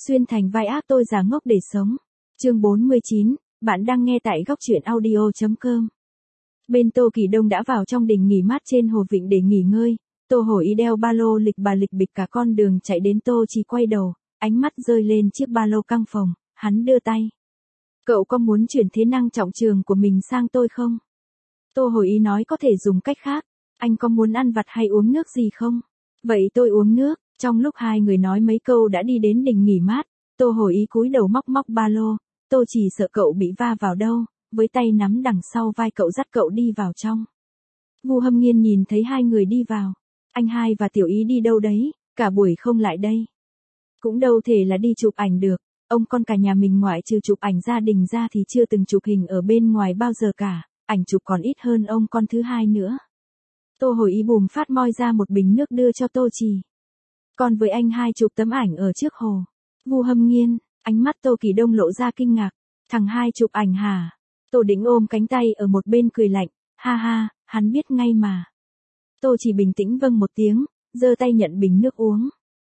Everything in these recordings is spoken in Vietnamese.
Xuyên thành vai ác tôi giả ngốc để sống. Chương 49, bạn đang nghe tại góc truyện audio.com. Bên Tô Kỳ Đông đã vào trong đình nghỉ mát trên Hồ Vịnh để nghỉ ngơi. Tô Hồi Ý đeo ba lô lịch bà lịch bịch cả con đường chạy đến Tô Chỉ quay đầu, ánh mắt rơi lên chiếc ba lô căng phồng, hắn đưa tay. Cậu có muốn chuyển thế năng trọng trường của mình sang tôi không? Tô Hồi Ý nói có thể dùng cách khác, anh có muốn ăn vặt hay uống nước gì không? Vậy tôi uống nước. Trong lúc hai người nói mấy câu đã đi đến đình nghỉ mát, Tô Hồi Ý cúi đầu móc ba lô, Tô Chỉ sợ cậu bị va vào đâu, với tay nắm đằng sau vai cậu dắt cậu đi vào trong. Vu Hâm Nghiên nhìn thấy hai người đi vào, anh hai và Tiểu Ý đi đâu đấy, cả buổi không lại đây. Cũng đâu thể là đi chụp ảnh được, ông con cả nhà mình ngoại trừ chụp ảnh gia đình ra thì chưa từng chụp hình ở bên ngoài bao giờ cả, ảnh chụp còn ít hơn ông con thứ hai nữa. Tô Hồi Ý bùm phát moi ra một bình nước đưa cho Tô Chỉ. Còn với anh hai chụp tấm ảnh ở trước hồ. Vu Hâm Nghiên, ánh mắt Tô Kỳ Đông lộ ra kinh ngạc. Thằng hai chụp ảnh hả? Tô Đĩnh ôm cánh tay ở một bên cười lạnh. Ha ha, hắn biết ngay mà. Tô Chỉ bình tĩnh vâng một tiếng, giơ tay nhận bình nước uống.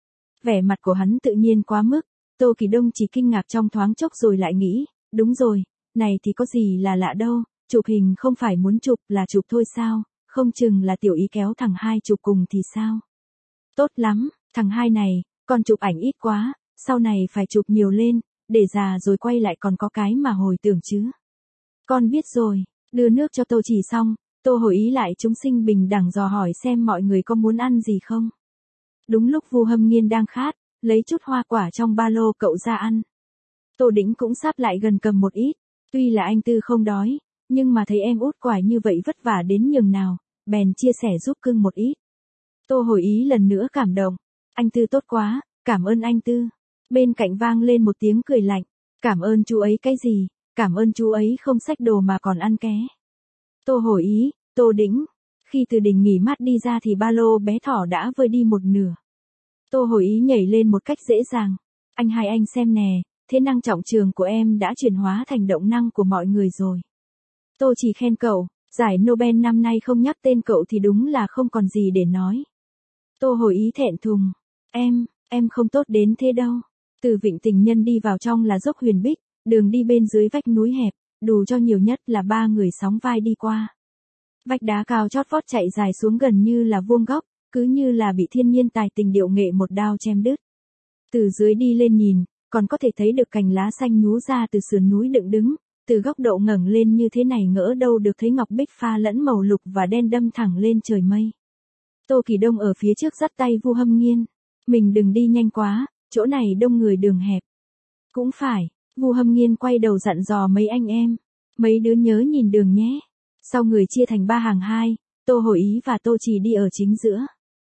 Vẻ mặt của hắn tự nhiên quá mức. Tô Kỳ Đông chỉ kinh ngạc trong thoáng chốc rồi lại nghĩ. Đúng rồi, này thì có gì là lạ đâu. Chụp hình không phải muốn chụp là chụp thôi sao? Không chừng là Tiểu Ý kéo thằng hai chụp cùng thì sao? Tốt lắm. Thằng hai này, con chụp ảnh ít quá, sau này phải chụp nhiều lên, để già rồi quay lại còn có cái mà hồi tưởng chứ. Con biết rồi, đưa nước cho Tô Chỉ xong, Tô Hồi Ý lại chúng sinh bình đẳng dò hỏi xem mọi người có muốn ăn gì không. Đúng lúc Vu Hâm Nghiên đang khát, lấy chút hoa quả trong ba lô cậu ra ăn. Tô Đĩnh cũng sắp lại gần cầm một ít, tuy là anh Tư không đói, nhưng mà thấy em út quải như vậy vất vả đến nhường nào, bèn chia sẻ giúp cưng một ít. Tô Hồi Ý lần nữa cảm động. Anh Tư tốt quá, cảm ơn anh Tư. Bên cạnh vang lên một tiếng cười lạnh. Cảm ơn chú ấy cái gì, cảm ơn chú ấy không xách đồ mà còn ăn ké. Tô Hồi Ý, Tô Đĩnh. Khi từ đình nghỉ mát đi ra thì ba lô bé thỏ đã vơi đi một nửa. Tô Hồi Ý nhảy lên một cách dễ dàng. Anh hai anh xem nè, thế năng trọng trường của em đã chuyển hóa thành động năng của mọi người rồi. Tô Chỉ khen cậu, giải Nobel năm nay không nhắc tên cậu thì đúng là không còn gì để nói. Tô Hồi Ý thẹn thùng. Em không tốt đến thế đâu. Từ Vịnh Tình Nhân đi vào trong là dốc Huyền Bích, đường đi bên dưới vách núi hẹp, đủ cho nhiều nhất là 3 người sóng vai đi qua. Vách đá cao chót vót chạy dài xuống gần như là vuông góc, cứ như là bị thiên nhiên tài tình điệu nghệ một đao chém đứt. Từ dưới đi lên nhìn, còn có thể thấy được cành lá xanh nhú ra từ sườn núi dựng đứng, từ góc độ ngẩng lên như thế này ngỡ đâu được thấy ngọc bích pha lẫn màu lục và đen đâm thẳng lên trời mây. Tô Kỳ Đông ở phía trước dắt tay Vu Hâm Nghiên. Mình đừng đi nhanh quá, chỗ này đông người đường hẹp. Cũng phải, Vu Hâm Nghiên quay đầu dặn dò mấy anh em. Mấy đứa nhớ nhìn đường nhé. Sau người chia thành 3 hàng 2, Tô Hồi Ý và Tô Chỉ đi ở chính giữa.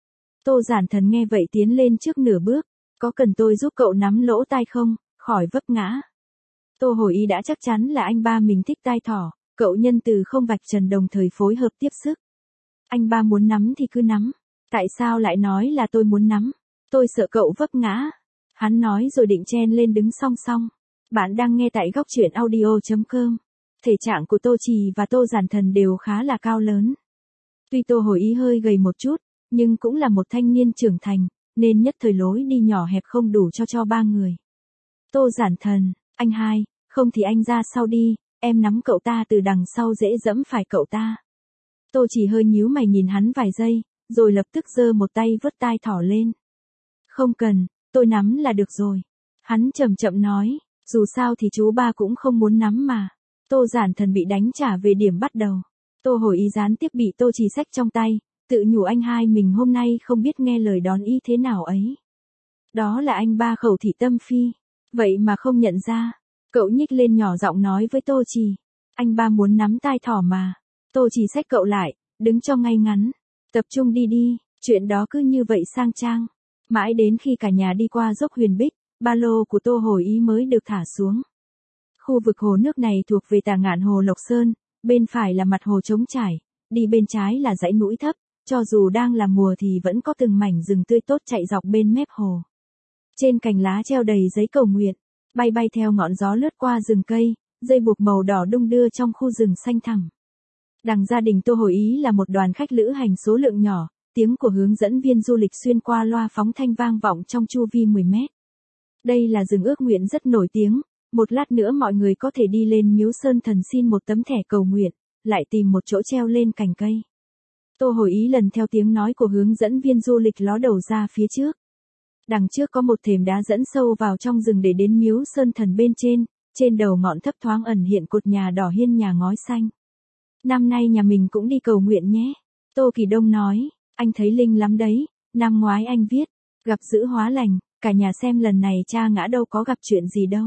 Tô Giản Thần nghe vậy tiến lên trước nửa bước. Có cần tôi giúp cậu nắm lỗ tai không, khỏi vấp ngã. Tô Hồi Ý đã chắc chắn là anh ba mình thích tai thỏ, cậu nhân từ không vạch trần đồng thời phối hợp tiếp sức. Anh ba muốn nắm thì cứ nắm. Tại sao lại nói là tôi muốn nắm? Tôi sợ cậu vấp ngã. Hắn nói rồi định chen lên đứng song song. Bạn đang nghe tại góc truyện audio.com. Thể trạng của Tô Chỉ và Tô Giản Thần đều khá là cao lớn. Tuy Tô Hồi Ý hơi gầy một chút, nhưng cũng là một thanh niên trưởng thành, nên nhất thời lối đi nhỏ hẹp không đủ cho 3 người. Tô Giản Thần, anh hai, không thì anh ra sau đi, em nắm cậu ta từ đằng sau dễ dẫm phải cậu ta. Tô Chỉ hơi nhíu mày nhìn hắn vài giây, rồi lập tức giơ một tay vớt tai thỏ lên. Không cần, tôi nắm là được rồi. Hắn chậm chậm nói, dù sao thì chú ba cũng không muốn nắm mà. Tô Giản Thần bị đánh trả về điểm bắt đầu. Tô Hồi Ý gián tiếp bị Tô Chỉ xách trong tay, tự nhủ anh hai mình hôm nay không biết nghe lời đón ý thế nào ấy. Đó là anh ba khẩu thị tâm phi. Vậy mà không nhận ra. Cậu nhích lên nhỏ giọng nói với Tô Chỉ. Anh ba muốn nắm tai thỏ mà. Tô Chỉ xách cậu lại, đứng cho ngay ngắn. Tập trung đi, chuyện đó cứ như vậy sang trang. Mãi đến khi cả nhà đi qua dốc Huyền Bích, ba lô của Tô Hồi Ý mới được thả xuống. Khu vực hồ nước này thuộc về Tà Ngạn Hồ Lộc Sơn, bên phải là mặt hồ trống trải, đi bên trái là dãy núi thấp, cho dù đang là mùa thì vẫn có từng mảnh rừng tươi tốt chạy dọc bên mép hồ. Trên cành lá treo đầy giấy cầu nguyện, bay theo ngọn gió lướt qua rừng cây, dây buộc màu đỏ đung đưa trong khu rừng xanh thẳm. Đằng gia đình Tô Hồi Ý là một đoàn khách lữ hành số lượng nhỏ, tiếng của hướng dẫn viên du lịch xuyên qua loa phóng thanh vang vọng trong chu vi 10 mét. Đây là rừng ước nguyện rất nổi tiếng, một lát nữa mọi người có thể đi lên Miếu Sơn Thần xin một tấm thẻ cầu nguyện, lại tìm một chỗ treo lên cành cây. Tô Hồi Ý lần theo tiếng nói của hướng dẫn viên du lịch ló đầu ra phía trước. Đằng trước có một thềm đá dẫn sâu vào trong rừng để đến Miếu Sơn Thần bên trên đầu ngọn thấp thoáng ẩn hiện cột nhà đỏ hiên nhà ngói xanh. Năm nay nhà mình cũng đi cầu nguyện nhé. Tô Kỳ Đông nói, anh thấy linh lắm đấy, năm ngoái anh viết, gặp dữ hóa lành, cả nhà xem lần này cha ngã đâu có gặp chuyện gì đâu.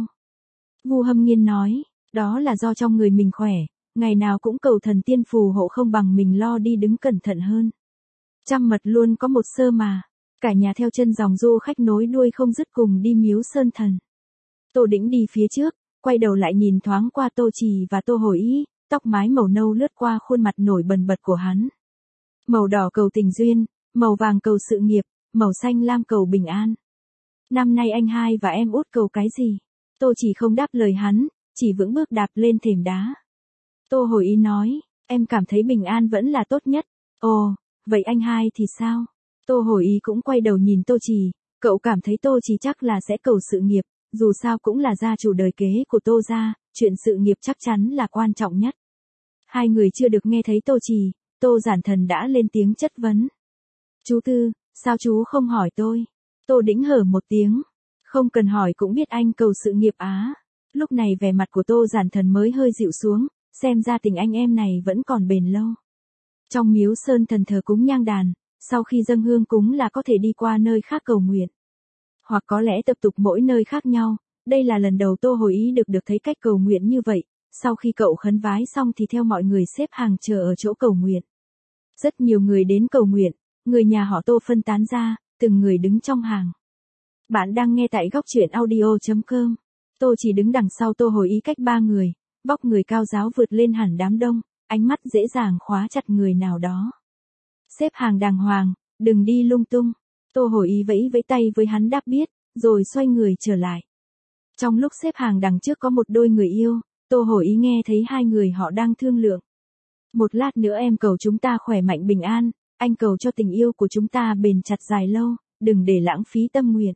Vu Hâm Nghiên nói, đó là do trong người mình khỏe, ngày nào cũng cầu thần tiên phù hộ không bằng mình lo đi đứng cẩn thận hơn. Trăm mật luôn có một sơ mà, cả nhà theo chân dòng du khách nối đuôi không dứt cùng đi Miếu Sơn Thần. Tô Đĩnh đi phía trước, quay đầu lại nhìn thoáng qua Tô Trì và Tô Hồi Ý, tóc mái màu nâu lướt qua khuôn mặt nổi bần bật của hắn. Màu đỏ cầu tình duyên, màu vàng cầu sự nghiệp, màu xanh lam cầu bình an. Năm nay anh hai và em út cầu cái gì? Tô Chỉ không đáp lời hắn, chỉ vững bước đạp lên thềm đá. Tô Hồi Ý nói, em cảm thấy bình an vẫn là tốt nhất. Ồ, vậy anh hai thì sao? Tô Hồi Ý cũng quay đầu nhìn Tô Chỉ, cậu cảm thấy Tô Chỉ chắc là sẽ cầu sự nghiệp, dù sao cũng là gia chủ đời kế của Tô gia, chuyện sự nghiệp chắc chắn là quan trọng nhất. Hai người chưa được nghe thấy Tô Chỉ, Tô Giản Thần đã lên tiếng chất vấn. Chú Tư, sao chú không hỏi tôi? Tô Đĩnh hở một tiếng. Không cần hỏi cũng biết anh cầu sự nghiệp á. Lúc này vẻ mặt của Tô Giản Thần mới hơi dịu xuống, xem ra tình anh em này vẫn còn bền lâu. Trong Miếu Sơn Thần thờ cúng nhang đàn, sau khi dâng hương cúng là có thể đi qua nơi khác cầu nguyện. Hoặc có lẽ tập tục mỗi nơi khác nhau, đây là lần đầu Tô Hồi Ý được thấy cách cầu nguyện như vậy, sau khi cậu khấn vái xong thì theo mọi người xếp hàng chờ ở chỗ cầu nguyện. Rất nhiều người đến cầu nguyện, người nhà họ Tô phân tán ra, từng người đứng trong hàng. Bạn đang nghe tại góc truyện audio.com. Tô Chỉ đứng đằng sau Tô Hồi Ý cách ba người, vóc người cao ráo vượt lên hẳn đám đông, ánh mắt dễ dàng khóa chặt người nào đó. Xếp hàng đàng hoàng, đừng đi lung tung. Tô Hồi Ý vẫy vẫy tay với hắn đáp biết, rồi xoay người trở lại. Trong lúc xếp hàng đằng trước có một đôi người yêu, Tô Hồi Ý nghe thấy hai người họ đang thương lượng. Một lát nữa em cầu chúng ta khỏe mạnh bình an, anh cầu cho tình yêu của chúng ta bền chặt dài lâu, đừng để lãng phí tâm nguyện.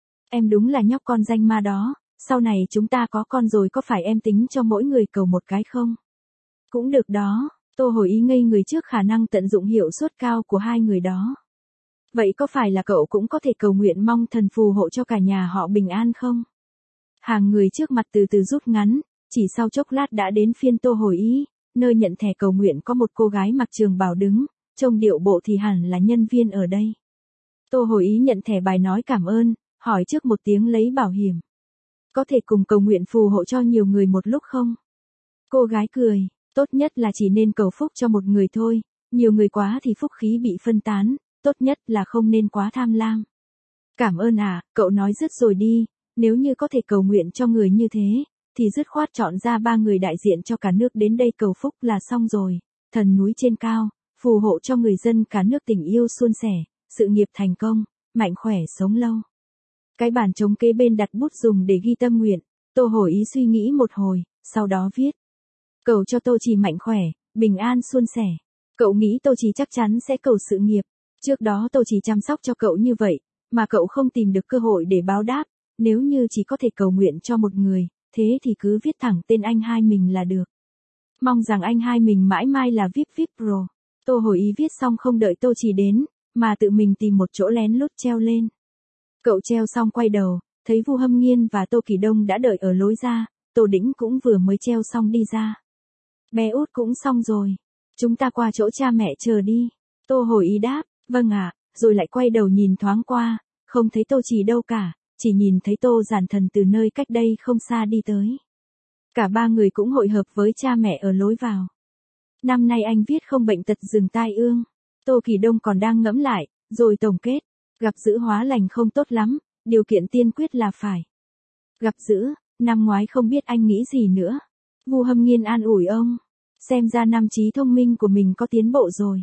Em đúng là nhóc con danh ma đó, sau này chúng ta có con rồi có phải em tính cho mỗi người cầu một cái không? Cũng được đó, Tô Hồi Ý ngây người trước khả năng tận dụng hiệu suất cao của hai người đó. Vậy có phải là cậu cũng có thể cầu nguyện mong thần phù hộ cho cả nhà họ bình an không? Hàng người trước mặt từ từ rút ngắn, chỉ sau chốc lát đã đến phiên Tô Hồi Ý, nơi nhận thẻ cầu nguyện có một cô gái mặc trường bào đứng, trông điệu bộ thì hẳn là nhân viên ở đây. Tô Hồi Ý nhận thẻ bài nói cảm ơn, hỏi trước một tiếng lấy bảo hiểm. Có thể cùng cầu nguyện phù hộ cho nhiều người một lúc không? Cô gái cười, tốt nhất là chỉ nên cầu phúc cho một người thôi, nhiều người quá thì phúc khí bị phân tán, tốt nhất là không nên quá tham lam. Cảm ơn cậu nói dứt rồi đi, nếu như có thể cầu nguyện cho người như thế, thì dứt khoát chọn ra 3 người đại diện cho cả nước đến đây cầu phúc là xong rồi. Thần núi trên cao, phù hộ cho người dân cả nước tình yêu suôn sẻ, sự nghiệp thành công, mạnh khỏe sống lâu. Cái bàn trống kế bên đặt bút dùng để ghi tâm nguyện, Tô Hồi Ý suy nghĩ một hồi, sau đó viết. Cầu cho Tô Chỉ mạnh khỏe, bình an suôn sẻ. Cậu nghĩ Tô Chỉ chắc chắn sẽ cầu sự nghiệp. Trước đó Tô Chỉ chăm sóc cho cậu như vậy, mà cậu không tìm được cơ hội để báo đáp, nếu như chỉ có thể cầu nguyện cho một người, thế thì cứ viết thẳng tên anh hai mình là được. Mong rằng anh hai mình mãi mãi là VIP Pro. Tô Hồi Ý viết xong không đợi Tô Chỉ đến, mà tự mình tìm một chỗ lén lút treo lên. Cậu treo xong quay đầu, thấy Vu Hâm Nghiên và Tô Kỳ Đông đã đợi ở lối ra, Tô Đĩnh cũng vừa mới treo xong đi ra. Bé út cũng xong rồi, chúng ta qua chỗ cha mẹ chờ đi. Tô Hồi Ý đáp, vâng ạ, rồi lại quay đầu nhìn thoáng qua, không thấy Tô Chỉ đâu cả, chỉ nhìn thấy Tô Giản Thần từ nơi cách đây không xa đi tới. Cả ba người cũng hội hợp với cha mẹ ở lối vào. Năm nay anh viết không bệnh tật rừng tai ương. Tô Kỳ Đông còn đang ngẫm lại, rồi tổng kết. Gặp dữ hóa lành không tốt lắm, điều kiện tiên quyết là phải. Gặp dữ, năm ngoái không biết anh nghĩ gì nữa. Vu Hâm Nghiên an ủi ông. Xem ra năm trí thông minh của mình có tiến bộ rồi.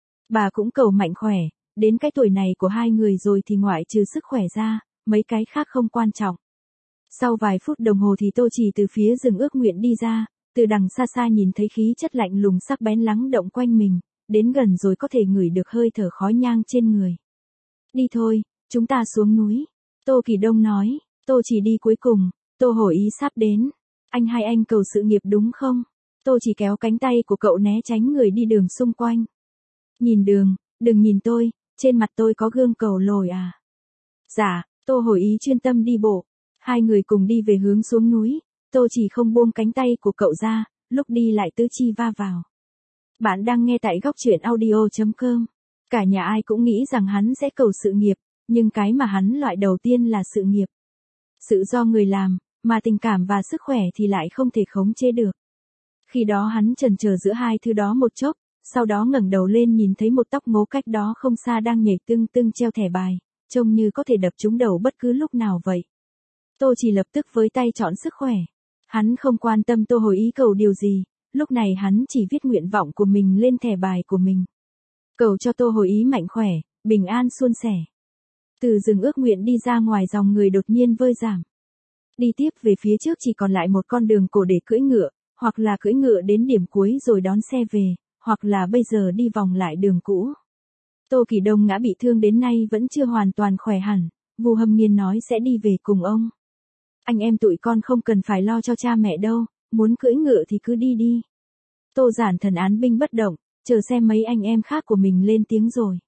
Bà cũng cầu mạnh khỏe, đến cái tuổi này của hai người rồi thì ngoại trừ sức khỏe ra, mấy cái khác không quan trọng. Sau vài phút đồng hồ thì Tô Chỉ từ phía rừng ước nguyện đi ra, từ đằng xa xa nhìn thấy khí chất lạnh lùng sắc bén lắng động quanh mình, đến gần rồi có thể ngửi được hơi thở khói nhang trên người. Đi thôi, chúng ta xuống núi. Tô Kỳ Đông nói, Tô chỉ đi cuối cùng, Tô hồi ý sắp đến. Anh hai anh cầu sự nghiệp đúng không? Tô chỉ kéo cánh tay của cậu né tránh người đi đường xung quanh. Nhìn đường, đừng nhìn tôi, trên mặt tôi có gương cầu lồi à? Dạ, Tô hồi ý chuyên tâm đi bộ. Hai người cùng đi về hướng xuống núi, Tô chỉ không buông cánh tay của cậu ra, lúc đi lại tứ chi va vào. Bạn đang nghe tại góc truyện audio.com. Cả nhà ai cũng nghĩ rằng hắn sẽ cầu sự nghiệp, nhưng cái mà hắn loại đầu tiên là sự nghiệp. Sự do người làm, mà tình cảm và sức khỏe thì lại không thể khống chế được. Khi đó hắn chần chờ giữa hai thứ đó một chốc, sau đó ngẩng đầu lên nhìn thấy một tóc ngố cách đó không xa đang nhảy tưng tưng treo thẻ bài, trông như có thể đập trúng đầu bất cứ lúc nào vậy. Tô chỉ lập tức với tay chọn sức khỏe. Hắn không quan tâm Tô hồi ý cầu điều gì, lúc này hắn chỉ viết nguyện vọng của mình lên thẻ bài của mình. Cầu cho Tô hồi ý mạnh khỏe, bình an suôn sẻ. Từ rừng ước nguyện đi ra ngoài dòng người đột nhiên vơi giảm. Đi tiếp về phía trước chỉ còn lại một con đường cổ để cưỡi ngựa, hoặc là cưỡi ngựa đến điểm cuối rồi đón xe về, hoặc là bây giờ đi vòng lại đường cũ. Tô Kỳ Đông ngã bị thương đến nay vẫn chưa hoàn toàn khỏe hẳn, Vu Hâm Nghiên nói sẽ đi về cùng ông. Anh em tụi con không cần phải lo cho cha mẹ đâu, muốn cưỡi ngựa thì cứ đi đi. Tô Giản Thần án binh bất động, chờ xem mấy anh em khác của mình lên tiếng rồi.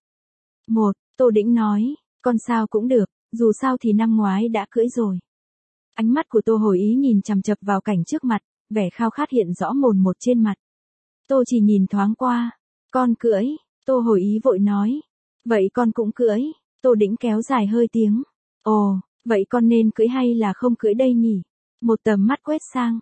Tô Đĩnh nói, con sao cũng được, dù sao thì năm ngoái đã cưỡi rồi. Ánh mắt của Tô hồi ý nhìn chằm chằm vào cảnh trước mặt, vẻ khao khát hiện rõ mồn một trên mặt. Tô chỉ nhìn thoáng qua, con cưỡi, Tô hồi ý vội nói. Vậy con cũng cưỡi, Tô Đĩnh kéo dài hơi tiếng. Ồ, vậy con nên cưỡi hay là không cưỡi đây nhỉ? Một tầm mắt quét sang.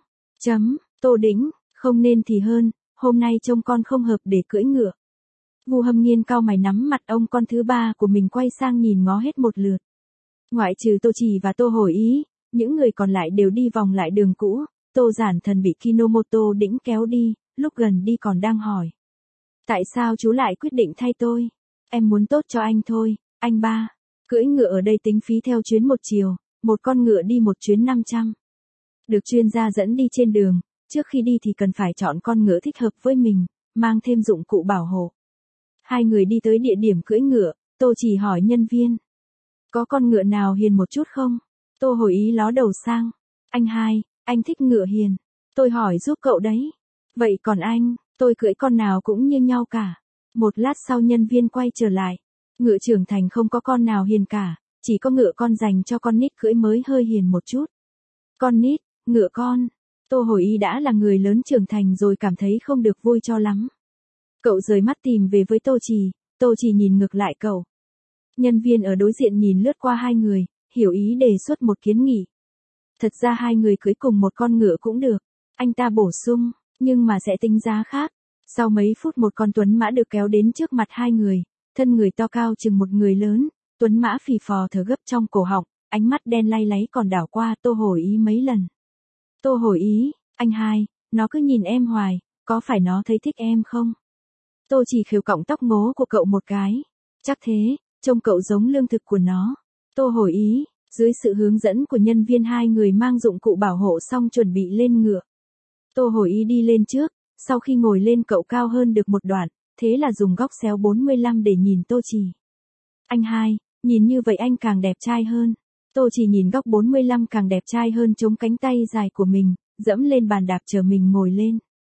Tô Đĩnh, không nên thì hơn, hôm nay trông con không hợp để cưỡi ngựa. Vu Hâm Nghiên cau mày nắm mặt ông con thứ ba của mình quay sang nhìn ngó hết một lượt. Ngoại trừ Tô Chỉ và Tô hồi ý, những người còn lại đều đi vòng lại đường cũ. Tô Giản Thần bị Kinomoto Đĩnh kéo đi, lúc gần đi còn đang hỏi. Tại sao chú lại quyết định thay tôi? Em muốn tốt cho anh thôi, anh ba. Cưỡi ngựa ở đây tính phí theo chuyến một chiều, một con ngựa đi một chuyến 500. Được chuyên gia dẫn đi trên đường, trước khi đi thì cần phải chọn con ngựa thích hợp với mình, mang thêm dụng cụ bảo hộ. Hai người đi tới địa điểm cưỡi ngựa, Tô chỉ hỏi nhân viên. Có con ngựa nào hiền một chút không? Tô hồi ý ló đầu sang. Anh hai, anh thích ngựa hiền. Tôi hỏi giúp cậu đấy. Vậy còn anh, tôi cưỡi con nào cũng như nhau cả. Một lát sau nhân viên quay trở lại. Ngựa trưởng thành không có con nào hiền cả, chỉ có ngựa con dành cho con nít cưỡi mới hơi hiền một chút. Con nít, ngựa con. Tô hồi ý đã là người lớn trưởng thành rồi cảm thấy không được vui cho lắm. Cậu rời mắt tìm về với Tô chỉ nhìn ngược lại cậu. Nhân viên ở đối diện nhìn lướt qua hai người, hiểu ý đề xuất một kiến nghị. Thật ra hai người cưới cùng một con ngựa cũng được, anh ta bổ sung, nhưng mà sẽ tính giá khác. Sau mấy phút một con tuấn mã được kéo đến trước mặt hai người, thân người to cao chừng một người lớn, tuấn mã phì phò thở gấp trong cổ họng, ánh mắt đen lay láy còn đảo qua Tô hồi ý mấy lần. Tô hồi ý, anh hai, nó cứ nhìn em hoài, có phải nó thấy thích em không? Tô chỉ khều cọng tóc ngố của cậu một cái. Chắc thế, trông cậu giống lương thực của nó. Tô hồi ý, dưới sự hướng dẫn của nhân viên hai người mang dụng cụ bảo hộ xong chuẩn bị lên ngựa. Tô hồi ý đi lên trước, sau khi ngồi lên cậu cao hơn được một đoạn, thế là dùng góc xéo 45 để nhìn Tô chỉ. Anh hai, nhìn như vậy anh càng đẹp trai hơn. Tô chỉ nhìn góc 45 càng đẹp trai hơn chống cánh tay dài của mình, dẫm lên bàn đạp chờ mình ngồi lên.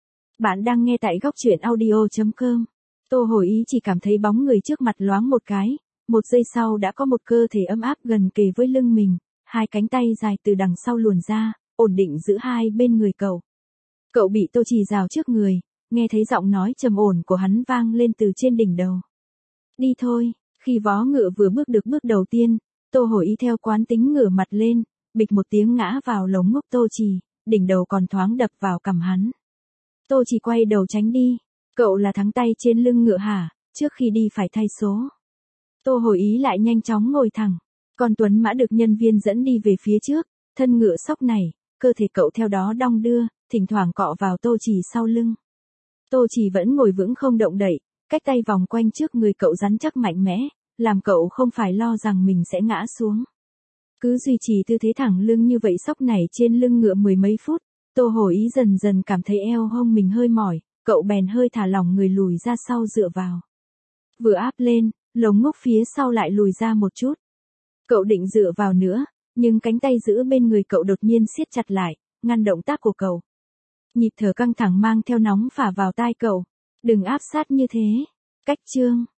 Bạn đang nghe tại góc truyện audio.com. Tô hồi ý chỉ cảm thấy bóng người trước mặt loáng một cái, một giây sau đã có một cơ thể ấm áp gần kề với lưng mình, hai cánh tay dài từ đằng sau luồn ra, ổn định giữ hai bên người cậu. Cậu bị Tô chỉ rào trước người, nghe thấy giọng nói trầm ổn của hắn vang lên từ trên đỉnh đầu. Đi thôi, khi vó ngựa vừa bước được bước đầu tiên, Tô hồi ý theo quán tính ngửa mặt lên, bịch một tiếng ngã vào lồng ngực Tô chỉ, đỉnh đầu còn thoáng đập vào cằm hắn. Tô chỉ quay đầu tránh đi. Cậu là thắng tay trên lưng ngựa hả, trước khi đi phải thay số. Tô hồi ý lại nhanh chóng ngồi thẳng. Con tuấn mã được nhân viên dẫn đi về phía trước, thân ngựa sóc này, cơ thể cậu theo đó đong đưa, thỉnh thoảng cọ vào Tô chỉ sau lưng. Tô chỉ vẫn ngồi vững không động đậy, cách tay vòng quanh trước người cậu rắn chắc mạnh mẽ, làm cậu không phải lo rằng mình sẽ ngã xuống. Cứ duy trì tư thế thẳng lưng như vậy sóc này trên lưng ngựa mười mấy phút, Tô hồi ý dần dần cảm thấy eo hông mình hơi mỏi, cậu bèn hơi thả lỏng người lùi ra sau dựa vào. Vừa áp lên, lồng ngực phía sau lại lùi ra một chút. Cậu định dựa vào nữa, Nhưng cánh tay giữ bên người cậu đột nhiên siết chặt lại, ngăn động tác của cậu. Nhịp thở căng thẳng mang theo nóng phả vào tai cậu. Đừng áp sát như thế. Cách chương.